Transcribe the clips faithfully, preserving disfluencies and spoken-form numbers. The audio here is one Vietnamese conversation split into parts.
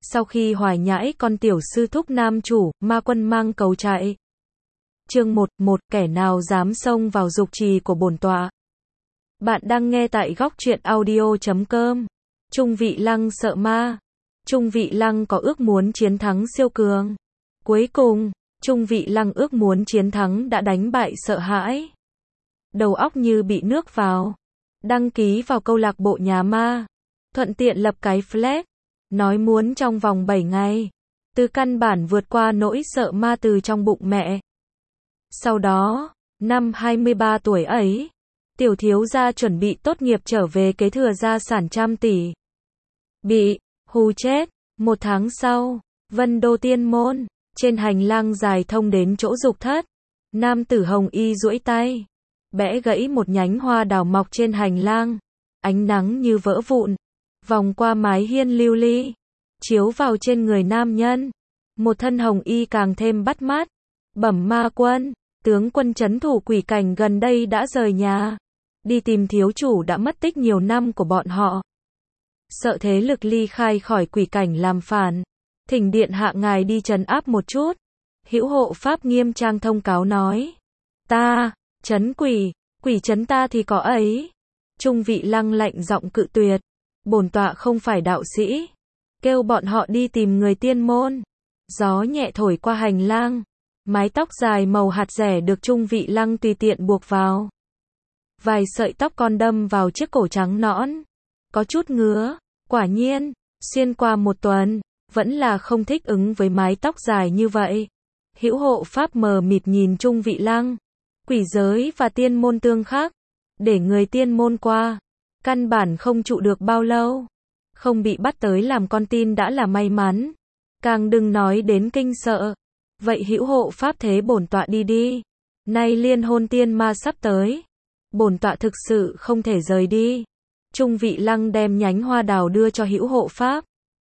Sau khi hoài nhãi con tiểu sư thúc nam chủ, ma quân mang cầu chạy. Chương một, một, kẻ nào dám xông vào dục trì của bổn tọa. Bạn đang nghe tại góc truyện audio chấm com. Trung Vị Lăng sợ ma. Trung Vị Lăng có ước muốn chiến thắng siêu cường. Cuối cùng, Trung Vị Lăng ước muốn chiến thắng đã đánh bại sợ hãi. Đầu óc như bị nước vào. Đăng ký vào câu lạc bộ nhà ma. Thuận tiện lập cái flag. Nói muốn trong vòng bảy ngày. Từ căn bản vượt qua nỗi sợ ma từ trong bụng mẹ. Sau đó, năm hai mươi ba tuổi ấy, tiểu thiếu gia chuẩn bị tốt nghiệp trở về kế thừa gia sản trăm tỷ. Bị hù chết. Một tháng sau, Vân Đô Tiên Môn, trên hành lang dài thông đến chỗ dục thất, nam tử hồng y duỗi tay, bẽ gãy một nhánh hoa đào mọc trên hành lang, ánh nắng như vỡ vụn, vòng qua mái hiên lưu ly, chiếu vào trên người nam nhân, một thân hồng y càng thêm bắt mắt. Bẩm ma quân, tướng quân trấn thủ quỷ cảnh gần đây đã rời nhà, đi tìm thiếu chủ đã mất tích nhiều năm của bọn họ. Sợ thế lực ly khai khỏi quỷ cảnh làm phản, thỉnh điện hạ ngài đi trấn áp một chút. Hữu hộ pháp nghiêm trang thông cáo nói. Ta, trấn quỷ, quỷ trấn ta thì có ấy. Trung Vị Lăng lạnh giọng cự tuyệt. Bổn tọa không phải đạo sĩ. Kêu bọn họ đi tìm người tiên môn. Gió nhẹ thổi qua hành lang. Mái tóc dài màu hạt rẻ được Trung Vị Lăng tùy tiện buộc vào. Vài sợi tóc con đâm vào chiếc cổ trắng nõn. Có chút ngứa. Quả nhiên, xuyên qua một tuần, vẫn là không thích ứng với mái tóc dài như vậy. Hữu hộ pháp mờ mịt nhìn Trung Vị Lăng. Quỷ giới và tiên môn tương khắc. Để người tiên môn qua. Căn bản không trụ được bao lâu. Không bị bắt tới làm con tin đã là may mắn. Càng đừng nói đến kinh sợ. Vậy hữu hộ pháp thế bổn tọa đi đi. Nay liên hôn tiên ma sắp tới. Bổn tọa thực sự không thể rời đi. Trung Vị Lăng đem nhánh hoa đào đưa cho hữu hộ pháp.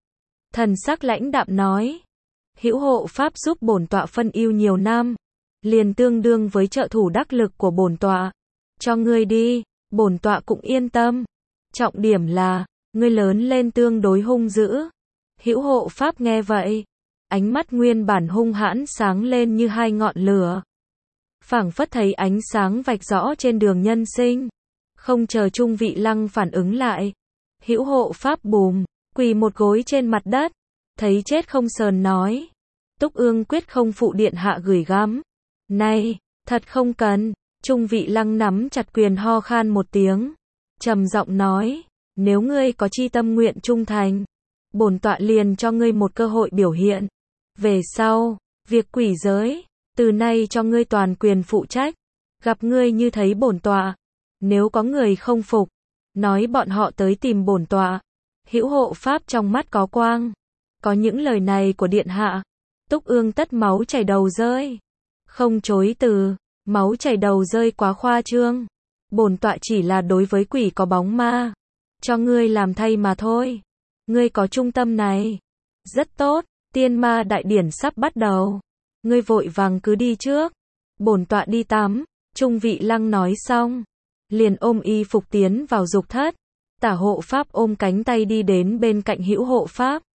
Thần sắc lãnh đạm nói. Hữu hộ pháp giúp bổn tọa phân ưu nhiều năm. Liền tương đương với trợ thủ đắc lực của bổn tọa. Cho ngươi đi, bổn tọa cũng yên tâm. Trọng điểm là, ngươi lớn lên tương đối hung dữ. Hữu hộ pháp nghe vậy. Ánh mắt nguyên bản hung hãn sáng lên như hai ngọn lửa. Phảng phất thấy ánh sáng vạch rõ trên đường nhân sinh. Không chờ Trung Vị Lăng phản ứng lại. Hữu hộ pháp bùm, quỳ một gối trên mặt đất. Thấy chết không sờn nói. Túc Ương quyết không phụ điện hạ gửi gắm. Này, thật không cần. Trung Vị Lăng nắm chặt quyền ho khan một tiếng. Trầm giọng nói. Nếu ngươi có chi tâm nguyện trung thành. Bổn tọa liền cho ngươi một cơ hội biểu hiện. Về sau, việc quỷ giới. Từ nay cho ngươi toàn quyền phụ trách. Gặp ngươi như thấy bổn tọa. Nếu có người không phục, nói bọn họ tới tìm bổn tọa. Hữu hộ pháp trong mắt có quang. Có những lời này của điện hạ. Túc Ương tất máu chảy đầu rơi. Không chối từ, máu chảy đầu rơi quá khoa trương. Bổn tọa chỉ là đối với quỷ có bóng ma. Cho ngươi làm thay mà thôi. Ngươi có trung tâm này. Rất tốt, tiên ma đại điển sắp bắt đầu. Ngươi vội vàng cứ đi trước. Bổn tọa đi tắm. Trung Vị Lăng nói xong. Liền ôm y phục tiến vào dục thất. Tả hộ pháp ôm cánh tay đi đến bên cạnh hữu hộ pháp.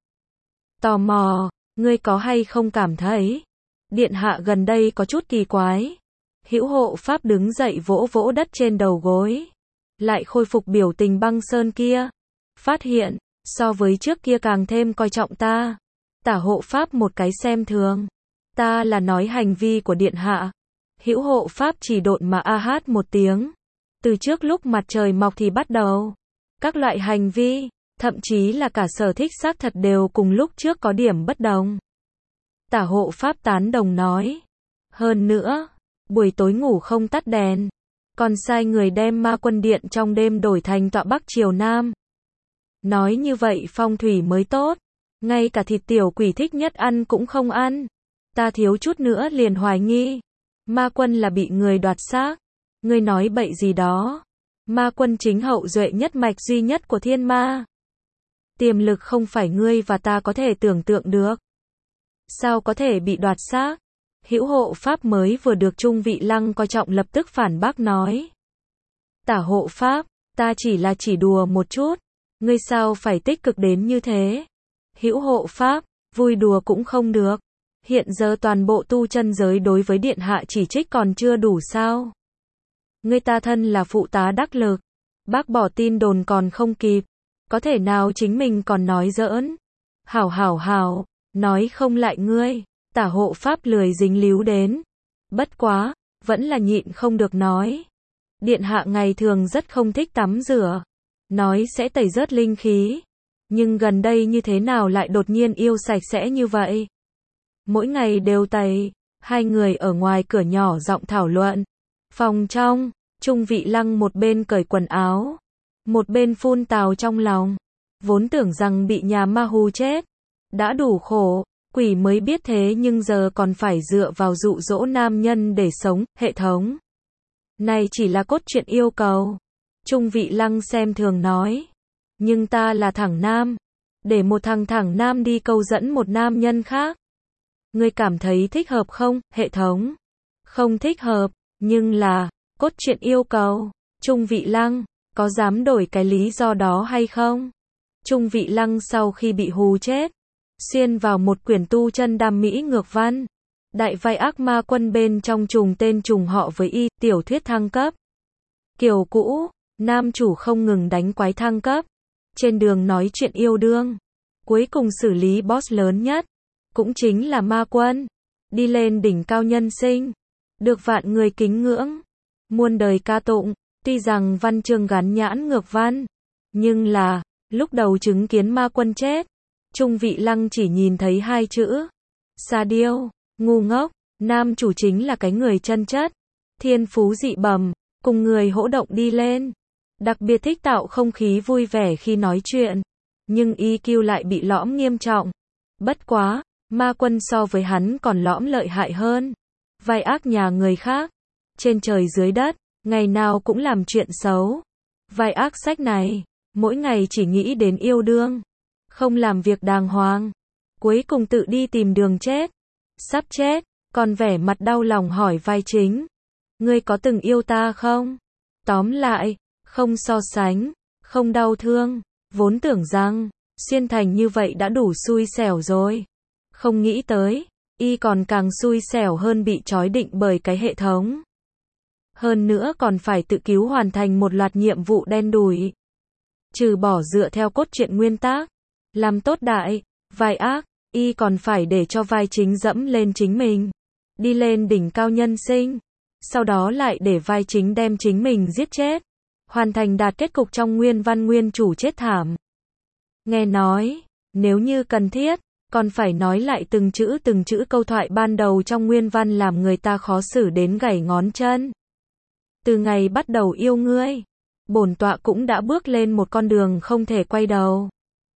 Tò mò, ngươi có hay không cảm thấy điện hạ gần đây có chút kỳ quái. Hữu hộ pháp đứng dậy vỗ vỗ đất trên đầu gối. Lại khôi phục biểu tình băng sơn kia. Phát hiện, so với trước kia càng thêm coi trọng ta. Tả hộ pháp một cái xem thường. Ta là nói hành vi của điện hạ. Hữu hộ pháp chỉ độn mà a hát một tiếng. Từ trước lúc mặt trời mọc thì bắt đầu. Các loại hành vi, thậm chí là cả sở thích xác thật đều cùng lúc trước có điểm bất đồng. Tả hộ pháp tán đồng nói. Hơn nữa, buổi tối ngủ không tắt đèn. Còn sai người đem ma quân điện trong đêm đổi thành tọa bắc chiều nam. Nói như vậy phong thủy mới tốt. Ngay cả thịt tiểu quỷ thích nhất ăn cũng không ăn. Ta thiếu chút nữa liền hoài nghi. Ma quân là bị người đoạt xác. Ngươi nói bậy gì đó. Ma quân chính hậu duệ nhất mạch duy nhất của thiên ma. Tiềm lực không phải ngươi và ta có thể tưởng tượng được. Sao có thể bị đoạt xác? Hữu hộ pháp mới vừa được Trung Vị Lăng coi trọng lập tức phản bác nói. Tả hộ pháp, ta chỉ là chỉ đùa một chút. Ngươi sao phải tích cực đến như thế? hữu hộ pháp, vui đùa cũng không được. Hiện giờ toàn bộ tu chân giới đối với điện hạ chỉ trích còn chưa đủ sao? Ngươi ta thân là phụ tá đắc lực, bác bỏ tin đồn còn không kịp, có thể nào chính mình còn nói giỡn? Hảo hảo hảo, nói không lại ngươi, tả hộ pháp lười dính líu đến. Bất quá, vẫn là nhịn không được nói. Điện hạ ngày thường rất không thích tắm rửa, nói sẽ tẩy rớt linh khí, nhưng gần đây như thế nào lại đột nhiên yêu sạch sẽ như vậy? Mỗi ngày đều tẩy. Hai người ở ngoài cửa nhỏ giọng thảo luận. Phòng trong, Trung Vị Lăng một bên cởi quần áo, một bên phun tào trong lòng. Vốn tưởng rằng bị nhà ma hù chết, đã đủ khổ, quỷ mới biết thế nhưng giờ còn phải dựa vào dụ dỗ nam nhân để sống, hệ thống. Này chỉ là cốt truyện yêu cầu. Trung Vị Lăng xem thường nói. Nhưng ta là thẳng nam. Để một thằng thẳng nam đi câu dẫn một nam nhân khác. Ngươi cảm thấy thích hợp không, hệ thống? Không thích hợp, nhưng là, cốt truyện yêu cầu. Trung Vị Lăng, có dám đổi cái lý do đó hay không? Trung Vị Lăng sau khi bị hù chết, xuyên vào một quyển tu chân đam mỹ ngược văn. Đại vai ác ma quân bên trong trùng tên trùng họ với y, tiểu thuyết thăng cấp. Kiểu cũ, nam chủ không ngừng đánh quái thăng cấp. Trên đường nói chuyện yêu đương. Cuối cùng xử lý boss lớn nhất. Cũng chính là ma quân. Đi lên đỉnh cao nhân sinh. Được vạn người kính ngưỡng. Muôn đời ca tụng. Tuy rằng văn chương gắn nhãn ngược văn. Nhưng là, lúc đầu chứng kiến ma quân chết. Trung Vị Lăng chỉ nhìn thấy hai chữ. Sa điêu. Ngu ngốc, nam chủ chính là cái người chân chất, thiên phú dị bẩm, cùng người hỗ động đi lên. Đặc biệt thích tạo không khí vui vẻ khi nói chuyện, nhưng i kiu lại bị lõm nghiêm trọng. Bất quá, ma quân so với hắn còn lõm lợi hại hơn. Vai ác nhà người khác, trên trời dưới đất, ngày nào cũng làm chuyện xấu. Vai ác sách này, mỗi ngày chỉ nghĩ đến yêu đương, không làm việc đàng hoàng, cuối cùng tự đi tìm đường chết. Sắp chết, còn vẻ mặt đau lòng hỏi vai chính. Ngươi có từng yêu ta không? Tóm lại, không so sánh, không đau thương, vốn tưởng rằng, xuyên thành như vậy đã đủ xui xẻo rồi. Không nghĩ tới, y còn càng xui xẻo hơn bị trói định bởi cái hệ thống. Hơn nữa còn phải tự cứu hoàn thành một loạt nhiệm vụ đen đủi. Trừ bỏ dựa theo cốt truyện nguyên tác, làm tốt đại, vai ác. Y còn phải để cho vai chính dẫm lên chính mình, đi lên đỉnh cao nhân sinh, sau đó lại để vai chính đem chính mình giết chết, hoàn thành đạt kết cục trong nguyên văn nguyên chủ chết thảm. Nghe nói, nếu như cần thiết, còn phải nói lại từng chữ từng chữ câu thoại ban đầu trong nguyên văn làm người ta khó xử đến gãy ngón chân. Từ ngày bắt đầu yêu ngươi, bổn tọa cũng đã bước lên một con đường không thể quay đầu.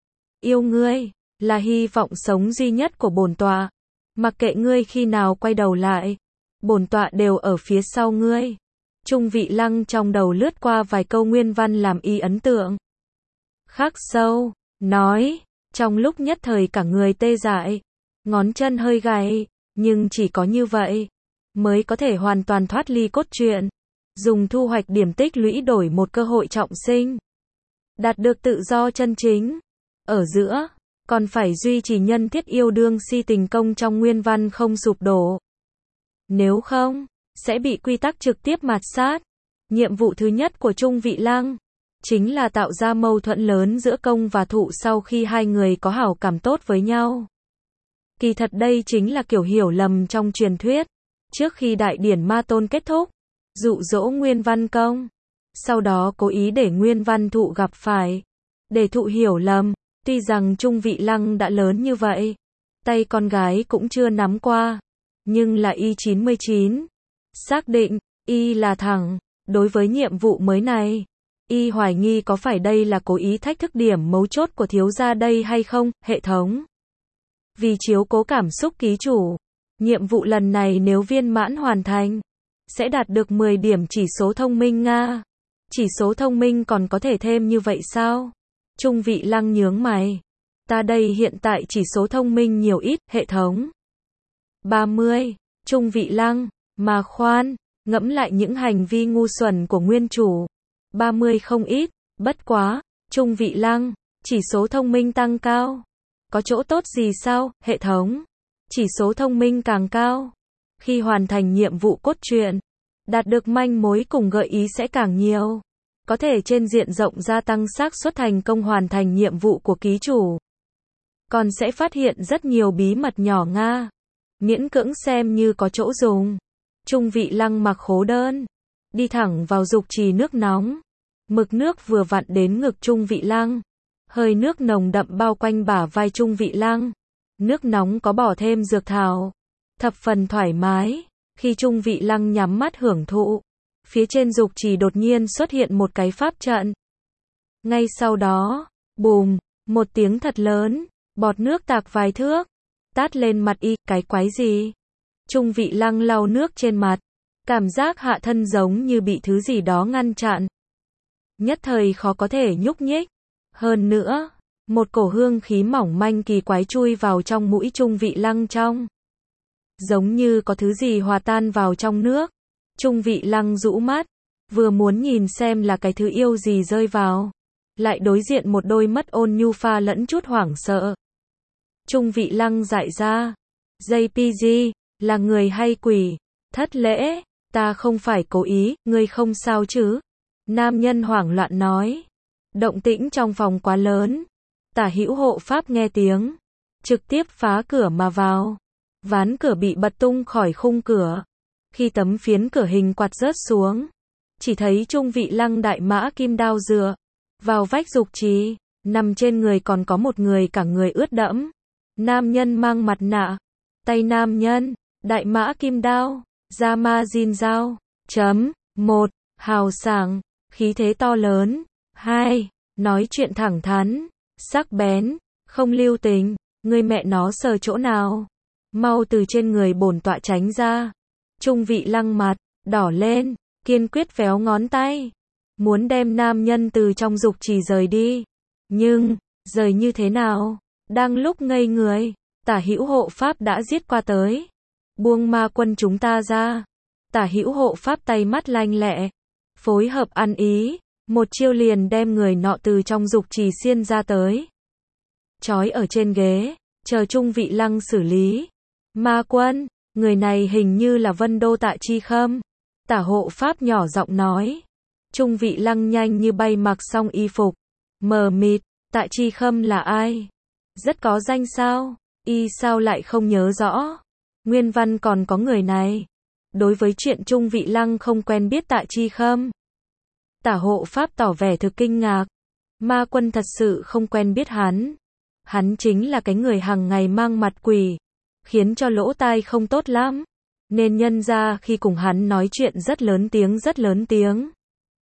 Yêu ngươi là hy vọng sống duy nhất của bổn tọa. Mặc kệ ngươi khi nào quay đầu lại, bổn tọa đều ở phía sau ngươi. Trung Vị Lăng trong đầu lướt qua vài câu nguyên văn làm y ấn tượng. Khắc sâu, nói, trong lúc nhất thời cả người tê dại, ngón chân hơi gãy, nhưng chỉ có như vậy mới có thể hoàn toàn thoát ly cốt truyện, dùng thu hoạch điểm tích lũy đổi một cơ hội trọng sinh, đạt được tự do chân chính. Ở giữa còn phải duy trì nhân thiết yêu đương si tình công trong nguyên văn không sụp đổ. Nếu không, sẽ bị quy tắc trực tiếp mạt sát. Nhiệm vụ thứ nhất của Trung Vị Lăng chính là tạo ra mâu thuẫn lớn giữa công và thụ sau khi hai người có hảo cảm tốt với nhau. Kỳ thật đây chính là kiểu hiểu lầm trong truyền thuyết. Trước khi đại điển ma tôn kết thúc, dụ dỗ Nguyên Văn Công, sau đó cố ý để Nguyên Văn Thụ gặp phải, để thụ hiểu lầm. Tuy rằng Trung Vị Lăng đã lớn như vậy, tay con gái cũng chưa nắm qua, nhưng là y chín mươi chín. Xác định, y là thẳng. Đối với nhiệm vụ mới này, y hoài nghi có phải đây là cố ý thách thức điểm mấu chốt của thiếu gia đây hay không, hệ thống. Vì chiếu cố cảm xúc ký chủ, nhiệm vụ lần này nếu viên mãn hoàn thành, sẽ đạt được mười điểm chỉ số thông minh Nga. Chỉ số thông minh còn có thể thêm như vậy sao? Trung Vị Lăng nhướng mày. Ta đây hiện tại chỉ số thông minh nhiều ít, hệ thống. ba mươi. Trung Vị Lăng, mà khoan, ngẫm lại những hành vi ngu xuẩn của nguyên chủ. ba mươi không ít, bất quá, Trung Vị Lăng, chỉ số thông minh tăng cao. Có chỗ tốt gì sao, hệ thống? Chỉ số thông minh càng cao. Khi hoàn thành nhiệm vụ cốt truyện, đạt được manh mối cùng gợi ý sẽ càng nhiều. Có thể trên diện rộng gia tăng xác suất thành công hoàn thành nhiệm vụ của ký chủ. Còn sẽ phát hiện rất nhiều bí mật nhỏ Nga. Miễn cưỡng xem như có chỗ dùng. Trung Vị Lăng mặc khố đơn, đi thẳng vào dục trì nước nóng. Mực nước vừa vặn đến ngực Trung Vị Lăng. Hơi nước nồng đậm bao quanh bả vai Trung Vị Lăng. Nước nóng có bỏ thêm dược thảo. Thập phần thoải mái. Khi Trung Vị Lăng nhắm mắt hưởng thụ, phía trên dục trì đột nhiên xuất hiện một cái pháp trận. Ngay sau đó, bùm, một tiếng thật lớn, bọt nước tạc vài thước, tát lên mặt y, cái quái gì? Trung Vị Lăng lau nước trên mặt, cảm giác hạ thân giống như bị thứ gì đó ngăn chặn. Nhất thời khó có thể nhúc nhích. Hơn nữa, một cổ hương khí mỏng manh kỳ quái chui vào trong mũi Trung Vị Lăng trong. Giống như có thứ gì hòa tan vào trong nước. Trung Vị Lăng rũ mắt, vừa muốn nhìn xem là cái thứ yêu gì rơi vào. Lại đối diện một đôi mắt ôn nhu pha lẫn chút hoảng sợ. Trung Vị Lăng dại ra. gi pê giê, là người hay quỷ? Thất lễ, ta không phải cố ý, ngươi không sao chứ? Nam nhân hoảng loạn nói. Động tĩnh trong phòng quá lớn. Tả hữu hộ pháp nghe tiếng, trực tiếp phá cửa mà vào. Ván cửa bị bật tung khỏi khung cửa. Khi tấm phiến cửa hình quạt rớt xuống, chỉ thấy Trung Vị Lăng đại mã kim đao dựa vào vách dục trì, nằm trên người còn có một người cả người ướt đẫm. Nam nhân mang mặt nạ, tay nam nhân, đại mã kim đao, da ma jin dao. Chấm, một, hào sảng, khí thế to lớn. Hai, nói chuyện thẳng thắn, sắc bén, không lưu tình. Ngươi mẹ nó sờ chỗ nào? Mau từ trên người bổn tọa tránh ra. Trung Vị Lăng mặt đỏ lên, kiên quyết véo ngón tay, muốn đem nam nhân từ trong dục trì rời đi. Nhưng, rời như thế nào? Đang lúc ngây người, Tả hữu hộ pháp đã giết qua tới. Buông ma quân chúng ta ra. Tả hữu hộ pháp tay mắt lanh lẹ, phối hợp ăn ý, một chiêu liền đem người nọ từ trong dục trì xiên ra tới. Trói ở trên ghế, chờ Trung Vị Lăng xử lý. Ma quân, người này hình như là Vân Đô Tạ Chi Khâm. Tả hộ pháp nhỏ giọng nói. Trung Vị Lăng nhanh như bay mặc xong y phục. Mờ mịt, Tạ Chi Khâm là ai? Rất có danh sao? Y sao lại không nhớ rõ? Nguyên văn còn có người này. Đối với chuyện Trung Vị Lăng không quen biết Tạ Chi Khâm, Tả hộ pháp tỏ vẻ thực kinh ngạc. Ma quân thật sự không quen biết hắn. Hắn chính là cái người hàng ngày mang mặt quỷ, khiến cho lỗ tai không tốt lắm. Nên nhân ra khi cùng hắn nói chuyện rất lớn tiếng rất lớn tiếng.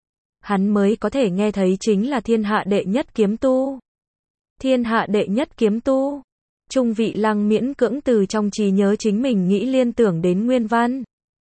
Hắn mới có thể nghe thấy chính là thiên hạ đệ nhất kiếm tu. Thiên hạ đệ nhất kiếm tu. Trung Vị Lăng miễn cưỡng từ trong trí nhớ chính mình nghĩ liên tưởng đến nguyên văn.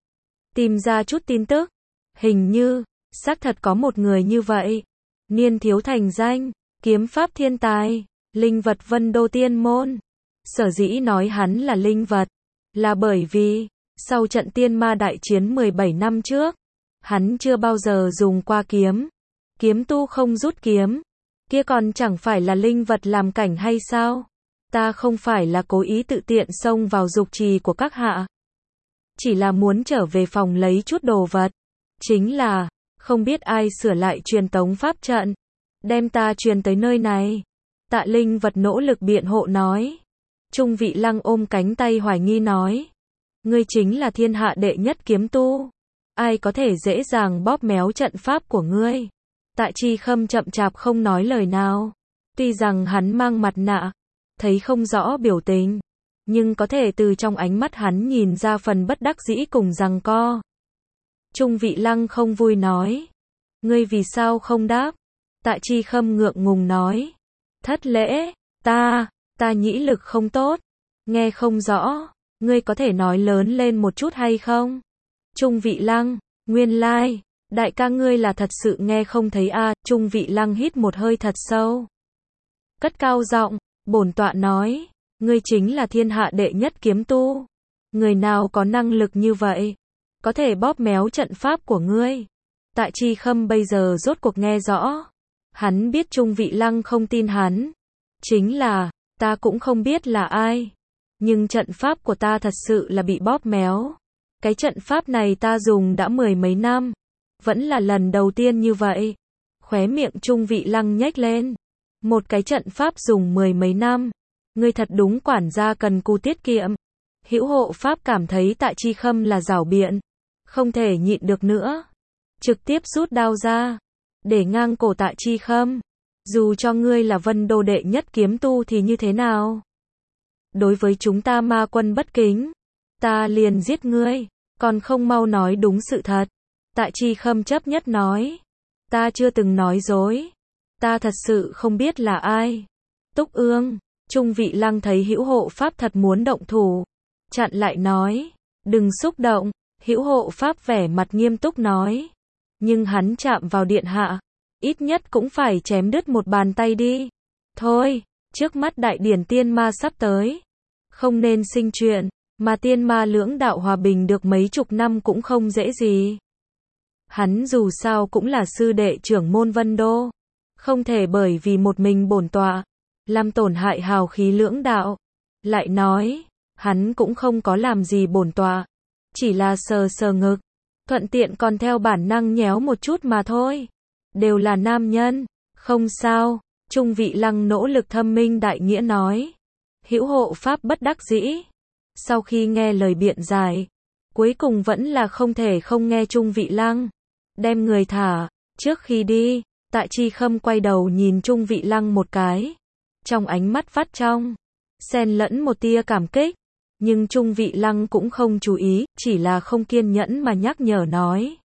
Tìm ra chút tin tức. Hình như, xác thật có một người như vậy. Niên thiếu thành danh, kiếm pháp thiên tài, linh vật Vân Đô Tiên Môn. Sở dĩ nói hắn là linh vật, là bởi vì, sau trận tiên ma đại chiến mười bảy năm trước, hắn chưa bao giờ dùng qua kiếm. Kiếm tu không rút kiếm, kia còn chẳng phải là linh vật làm cảnh hay sao? Ta không phải là cố ý tự tiện xông vào dục trì của các hạ. Chỉ là muốn trở về phòng lấy chút đồ vật. Chính là, không biết ai sửa lại truyền tống pháp trận, đem ta truyền tới nơi này. Tạ linh vật nỗ lực biện hộ nói. Trung Vị Lăng ôm cánh tay hoài nghi nói. Ngươi chính là thiên hạ đệ nhất kiếm tu. Ai có thể dễ dàng bóp méo trận pháp của ngươi? Tạ Chi Khâm chậm chạp không nói lời nào. Tuy rằng hắn mang mặt nạ, thấy không rõ biểu tình, nhưng có thể từ trong ánh mắt hắn nhìn ra phần bất đắc dĩ cùng giằng co. Trung Vị Lăng không vui nói. Ngươi vì sao không đáp? Tạ Chi Khâm ngượng ngùng nói. Thất lễ, ta, ta nhĩ lực không tốt, nghe không rõ, ngươi có thể nói lớn lên một chút hay không? Trung Vị Lăng, nguyên lai, like, đại ca ngươi là thật sự nghe không thấy a. À. Trung Vị Lăng hít một hơi thật sâu, cất cao giọng, bổn tọa nói, ngươi chính là thiên hạ đệ nhất kiếm tu. Người nào có năng lực như vậy, có thể bóp méo trận pháp của ngươi? Tạ Chi Khâm bây giờ rốt cuộc nghe rõ. Hắn biết Trung Vị Lăng không tin hắn. Chính là, Ta cũng không biết là ai. Nhưng trận pháp của ta thật sự là bị bóp méo. Cái trận pháp này ta dùng đã mười mấy năm. Vẫn là lần đầu tiên như vậy. Khóe miệng Trung Vị Lăng nhếch lên. Một cái trận pháp dùng mười mấy năm. Ngươi thật đúng quản gia cần cù tiết kiệm. Hữu hộ pháp cảm thấy Tạ Chi Khâm là giảo biện. Không thể nhịn được nữa. Trực tiếp rút đao ra. Để ngang cổ Tạ Chi Khâm. Dù cho ngươi là Vân Đô đệ nhất kiếm tu thì như thế nào? Đối với chúng ta ma quân bất kính. Ta liền giết ngươi. Còn không mau nói đúng sự thật. Tạ Chi Khâm chấp nhất nói. Ta chưa từng nói dối. Ta thật sự không biết là ai. Túc Ương. Trung Vị Lăng thấy Hữu hộ pháp thật muốn động thủ. Chặn lại nói. Đừng xúc động. Hữu hộ pháp vẻ mặt nghiêm túc nói. Nhưng hắn chạm vào điện hạ. Ít nhất cũng phải chém đứt một bàn tay đi. Thôi, trước mắt đại điển tiên ma sắp tới. Không nên sinh chuyện. Mà tiên ma lưỡng đạo hòa bình được mấy chục năm cũng không dễ gì. Hắn dù sao cũng là sư đệ trưởng môn Vân Đô. Không thể bởi vì một mình bổn tọa. Làm tổn hại hào khí lưỡng đạo. Lại nói, hắn cũng không có làm gì bổn tọa. Chỉ là sờ sờ ngực. Thuận tiện còn theo bản năng nhéo một chút mà thôi. Đều là nam nhân. Không sao. Trung Vị Lăng nỗ lực thâm minh đại nghĩa nói. Hữu hộ pháp bất đắc dĩ. Sau khi nghe lời biện giải. Cuối cùng vẫn là không thể không nghe Trung Vị Lăng. Đem người thả. Trước khi đi. Tạ Chi Khâm quay đầu nhìn Trung Vị Lăng một cái. Trong ánh mắt phát trong. Xen lẫn một tia cảm kích. Nhưng Trung Vị Lăng cũng không chú ý. Chỉ là không kiên nhẫn mà nhắc nhở nói.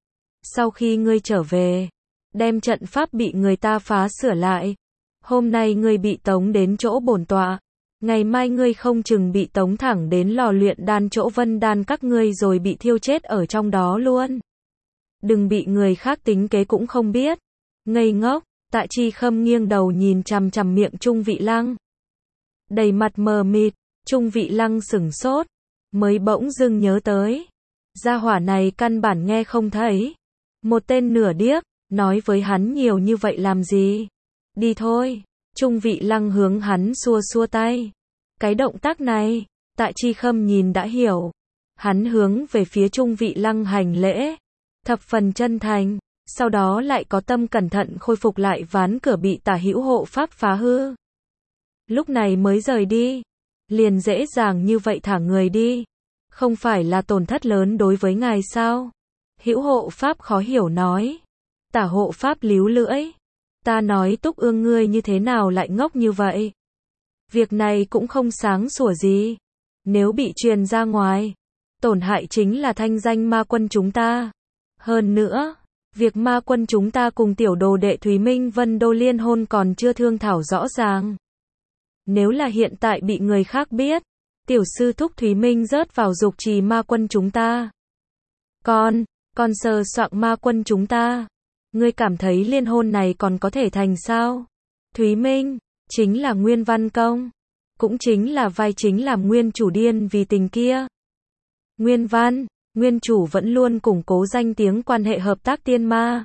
Sau khi ngươi trở về. Đem trận pháp bị người ta phá sửa lại. Hôm nay ngươi bị tống đến chỗ bổn tọa. Ngày mai ngươi không chừng bị tống thẳng đến lò luyện đan chỗ Vân Đan các ngươi rồi bị thiêu chết ở trong đó luôn. Đừng bị người khác tính kế cũng không biết. Ngây ngốc. Tạ Chi Khâm nghiêng đầu nhìn chằm chằm miệng Trung Vị Lăng. Đầy mặt mờ mịt. Trung Vị Lăng sửng sốt. Mới bỗng dưng nhớ tới. Gia hỏa này căn bản nghe không thấy. Một tên nửa điếc. Nói với hắn nhiều như vậy làm gì? Đi thôi. Trung Vị Lăng hướng hắn xua xua tay. Cái động tác này, Tạ Chi Khâm nhìn đã hiểu. Hắn hướng về phía Trung Vị Lăng hành lễ. Thập phần chân thành. Sau đó lại có tâm cẩn thận khôi phục lại ván cửa bị Tả Hữu hộ pháp phá hư. Lúc này mới rời đi. Liền dễ dàng như vậy thả người đi. Không phải là tổn thất lớn đối với ngài sao? Hữu hộ pháp khó hiểu nói. Tả hộ pháp líu lưỡi. Ta nói Túc Ương ngươi như thế nào lại ngốc như vậy? Việc này cũng không sáng sủa gì. Nếu bị truyền ra ngoài, tổn hại chính là thanh danh ma quân chúng ta. Hơn nữa, việc ma quân chúng ta cùng tiểu đồ đệ Thúy Minh Vân Đô liên hôn còn chưa thương thảo rõ ràng. Nếu là hiện tại bị người khác biết, tiểu sư thúc Thúy Minh rớt vào dục trì ma quân chúng ta. Con, con sờ soạng ma quân chúng ta. Ngươi cảm thấy liên hôn này còn có thể thành sao? Thúy Minh, chính là Nguyên Văn Công. Cũng chính là vai chính làm nguyên chủ điên vì tình kia. Nguyên Văn, nguyên chủ vẫn luôn củng cố danh tiếng quan hệ hợp tác tiên ma.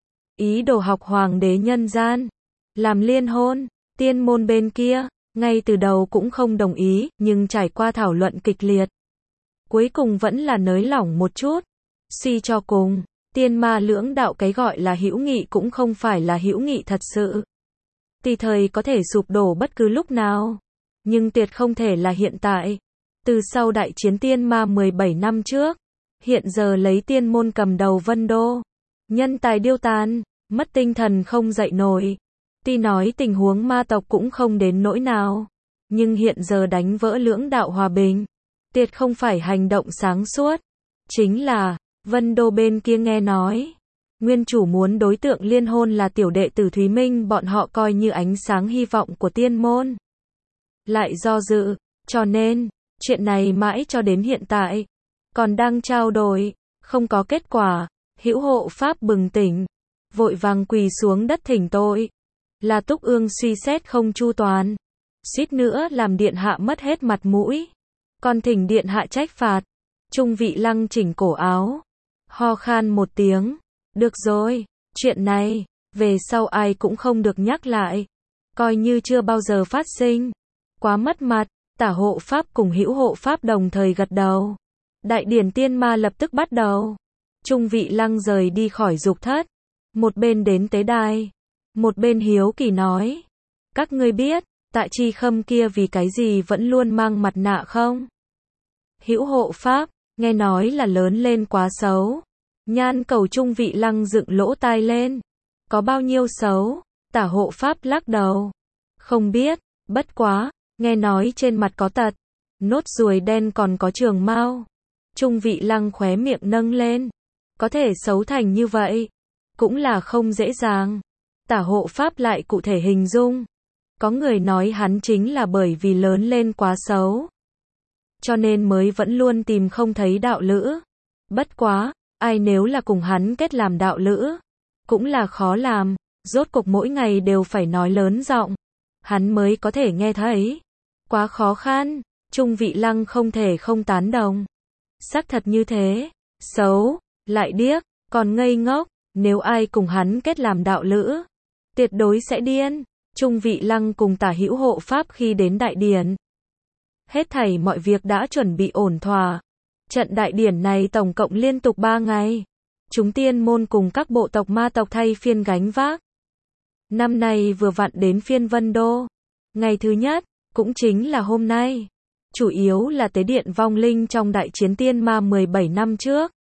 Ý đồ học hoàng đế nhân gian. Làm liên hôn, tiên môn bên kia, ngay từ đầu cũng không đồng ý, nhưng trải qua thảo luận kịch liệt. Cuối cùng vẫn là nới lỏng một chút. Suy cho cùng. Tiên ma lưỡng đạo cái gọi là hữu nghị cũng không phải là hữu nghị thật sự. Tùy thời có thể sụp đổ bất cứ lúc nào. Nhưng tuyệt không thể là hiện tại. Từ sau đại chiến tiên ma mười bảy năm trước. Hiện giờ lấy tiên môn cầm đầu Vân Đô. Nhân tài điêu tàn. Mất tinh thần không dậy nổi. Tuy nói tình huống ma tộc cũng không đến nỗi nào. Nhưng hiện giờ đánh vỡ lưỡng đạo hòa bình. Tuyệt không phải hành động sáng suốt. Chính là Vân Đô bên kia nghe nói, nguyên chủ muốn đối tượng liên hôn là tiểu đệ tử Thúy Minh, bọn họ coi như ánh sáng hy vọng của tiên môn. Lại do dự, cho nên, chuyện này mãi cho đến hiện tại, còn đang trao đổi, không có kết quả. Hữu hộ pháp bừng tỉnh, vội vàng quỳ xuống đất thỉnh tội. Là Túc Ương suy xét không chu toàn, suýt nữa làm điện hạ mất hết mặt mũi. Còn thỉnh điện hạ trách phạt. Trung Vị Lăng chỉnh cổ áo. Ho khan một tiếng. Được rồi, chuyện này, về sau ai cũng không được nhắc lại. Coi như chưa bao giờ phát sinh. Quá mất mặt, Tả hộ pháp cùng Hữu hộ pháp đồng thời gật đầu. Đại điển tiên ma lập tức bắt đầu. Trung Vị Lăng rời đi khỏi dục thất. Một bên đến tế đài. Một bên hiếu kỳ nói. Các ngươi biết, Tạ Chi Khâm kia vì cái gì vẫn luôn mang mặt nạ không? Hữu hộ pháp, nghe nói là lớn lên quá xấu. Nhan cầu Trung Vị Lăng dựng lỗ tai lên. Có bao nhiêu xấu? Tả hộ pháp lắc đầu. Không biết, bất quá, nghe nói trên mặt có tật. Nốt ruồi đen còn có trường mao. Trung Vị Lăng khóe miệng nâng lên. Có thể xấu thành như vậy. Cũng là không dễ dàng. Tả hộ pháp lại cụ thể hình dung. Có người nói hắn chính là bởi vì lớn lên quá xấu. Cho nên mới vẫn luôn tìm không thấy đạo lữ. Bất quá, ai nếu là cùng hắn kết làm đạo lữ. Cũng là khó làm. Rốt cục mỗi ngày đều phải nói lớn giọng. Hắn mới có thể nghe thấy. Quá khó khăn. Trung Vị Lăng không thể không tán đồng. Xác thật như thế. Xấu, lại điếc, còn ngây ngốc. Nếu ai cùng hắn kết làm đạo lữ, tuyệt đối sẽ điên. Trung Vị Lăng cùng Tả Hữu hộ pháp khi đến đại điển. Hết thảy mọi việc đã chuẩn bị ổn thỏa. Trận đại điển này tổng cộng liên tục ba ngày. Chúng tiên môn cùng các bộ tộc ma tộc thay phiên gánh vác. Năm nay vừa vặn đến phiên Vân Đô. Ngày thứ nhất, cũng chính là hôm nay. Chủ yếu là tế điện vong linh trong đại chiến tiên ma mười bảy năm trước.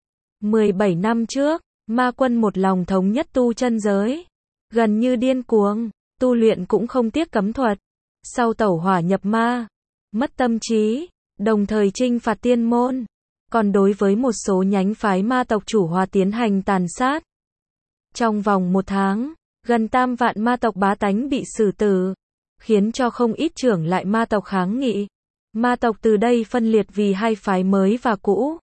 mười bảy năm trước, ma quân một lòng thống nhất tu chân giới. Gần như điên cuồng, tu luyện cũng không tiếc cấm thuật. Sau tẩu hỏa nhập ma, mất tâm trí, đồng thời trinh phạt tiên môn. Còn đối với một số nhánh phái ma tộc chủ hòa tiến hành tàn sát. Trong vòng một tháng, gần tam vạn ma tộc bá tánh bị xử tử, khiến cho không ít trưởng lại ma tộc kháng nghị. Ma tộc từ đây phân liệt vì hai phái mới và cũ.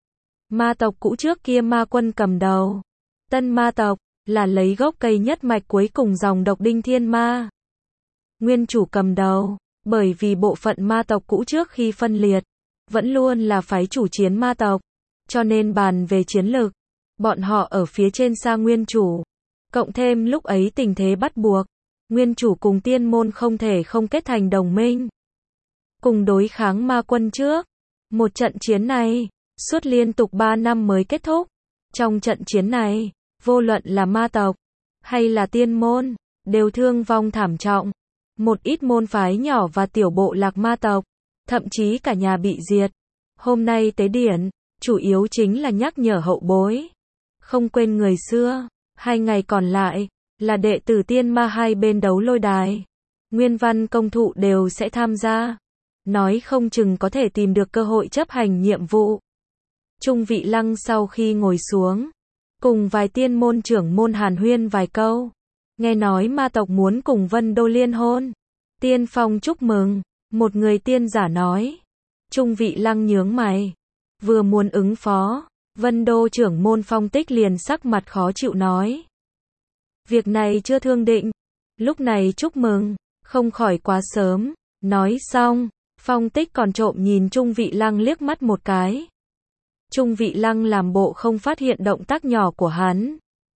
Ma tộc cũ trước kia ma quân cầm đầu. Tân ma tộc, là lấy gốc cây nhất mạch cuối cùng dòng độc đinh thiên ma. Nguyên chủ cầm đầu, bởi vì bộ phận ma tộc cũ trước khi phân liệt, vẫn luôn là phái chủ chiến ma tộc. Cho nên bàn về chiến lược, bọn họ ở phía trên xa nguyên chủ. Cộng thêm lúc ấy tình thế bắt buộc, nguyên chủ cùng tiên môn không thể không kết thành đồng minh. Cùng đối kháng ma quân trước. Một trận chiến này, suốt liên tục ba năm mới kết thúc. Trong trận chiến này, vô luận là ma tộc, hay là tiên môn, đều thương vong thảm trọng. Một ít môn phái nhỏ và tiểu bộ lạc ma tộc, thậm chí cả nhà bị diệt. Hôm nay tế điển, chủ yếu chính là nhắc nhở hậu bối. Không quên người xưa, hai ngày còn lại, là đệ tử tiên ma hai bên đấu lôi đài. Nguyên văn công thụ đều sẽ tham gia. Nói không chừng có thể tìm được cơ hội chấp hành nhiệm vụ. Trung Vị Lăng sau khi ngồi xuống, cùng vài tiên môn trưởng môn hàn huyên vài câu. Nghe nói ma tộc muốn cùng Vân Đô liên hôn. Tiên Phong chúc mừng, một người tiên giả nói. Trung Vị Lăng nhướng mày, vừa muốn ứng phó, Vân Đô trưởng môn Phong Tích liền sắc mặt khó chịu nói. Việc này chưa thương định, lúc này chúc mừng, không khỏi quá sớm. Nói xong, Phong Tích còn trộm nhìn Trung Vị Lăng liếc mắt một cái. Trung Vị Lăng làm bộ không phát hiện động tác nhỏ của hắn.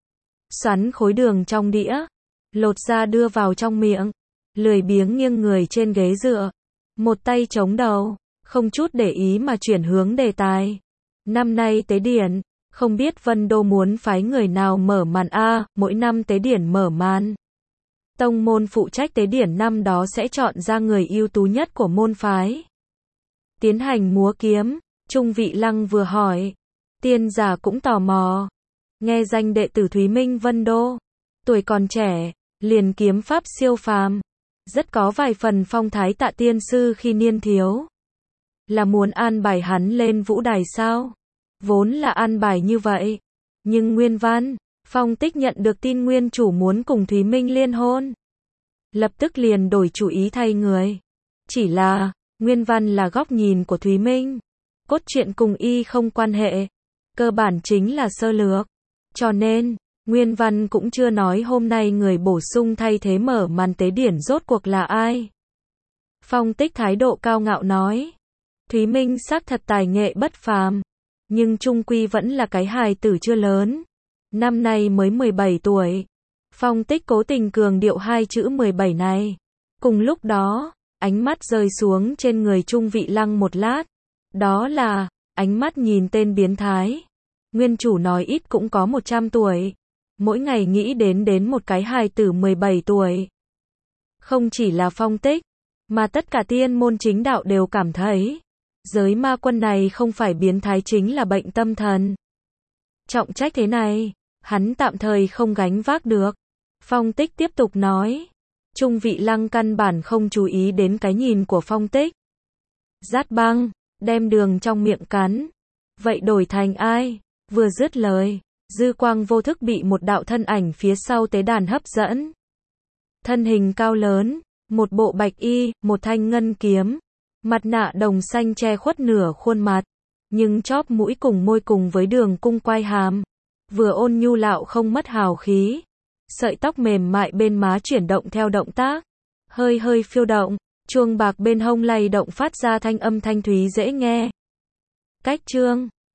Xoắn khối đường trong đĩa, lột ra đưa vào trong miệng, lười biếng nghiêng người trên ghế dựa, một tay chống đầu, không chút để ý mà chuyển hướng đề tài. Năm nay tế điển, không biết Vân Đô muốn phái người nào mở màn a, mỗi năm tế điển mở màn. Tông môn phụ trách tế điển năm đó sẽ chọn ra người ưu tú nhất của môn phái. Tiến hành múa kiếm, Trung Vị Lăng vừa hỏi, tiên giả cũng tò mò. Nghe danh đệ tử Thúy Minh Vân Đô, tuổi còn trẻ, liền kiếm pháp siêu phàm, rất có vài phần phong thái Tạ tiên sư khi niên thiếu. Là muốn an bài hắn lên vũ đài sao? Vốn là an bài như vậy, nhưng nguyên văn, Phong Tích nhận được tin nguyên chủ muốn cùng Thúy Minh liên hôn, lập tức liền đổi chủ ý thay người. Chỉ là, nguyên văn là góc nhìn của Thúy Minh, cốt truyện cùng y không quan hệ, cơ bản chính là sơ lược. Cho nên, nguyên văn cũng chưa nói hôm nay người bổ sung thay thế mở màn tế điển rốt cuộc là ai. Phong Tích thái độ cao ngạo nói, Thúy Minh xác thật tài nghệ bất phàm, nhưng trung quy vẫn là cái hài tử chưa lớn. Năm nay mới mười bảy tuổi. Phong Tích cố tình cường điệu hai chữ mười bảy này. Cùng lúc đó, ánh mắt rơi xuống trên người Trung Vị Lăng một lát. Đó là, ánh mắt nhìn tên biến thái. Nguyên chủ nói ít cũng có một trăm tuổi. Mỗi ngày nghĩ đến đến một cái hài tử mười bảy tuổi. Không chỉ là Phong Tích, mà tất cả tiên môn chính đạo đều cảm thấy, giới ma quân này không phải biến thái chính là bệnh tâm thần. Trọng trách thế này, hắn tạm thời không gánh vác được. Phong Tích tiếp tục nói. Trung Vị Lăng căn bản không chú ý đến cái nhìn của Phong Tích. Rát băng, đem đường trong miệng cắn. Vậy đổi thành ai? Vừa dứt lời, dư quang vô thức bị một đạo thân ảnh phía sau tế đàn hấp dẫn. Thân hình cao lớn, một bộ bạch y, một thanh ngân kiếm, mặt nạ đồng xanh che khuất nửa khuôn mặt, nhưng chóp mũi cùng môi cùng với đường cung quai hàm, vừa ôn nhu lạo không mất hào khí. Sợi tóc mềm mại bên má chuyển động theo động tác, hơi hơi phiêu động, chuông bạc bên hông lay động phát ra thanh âm thanh thúy dễ nghe. Cách chương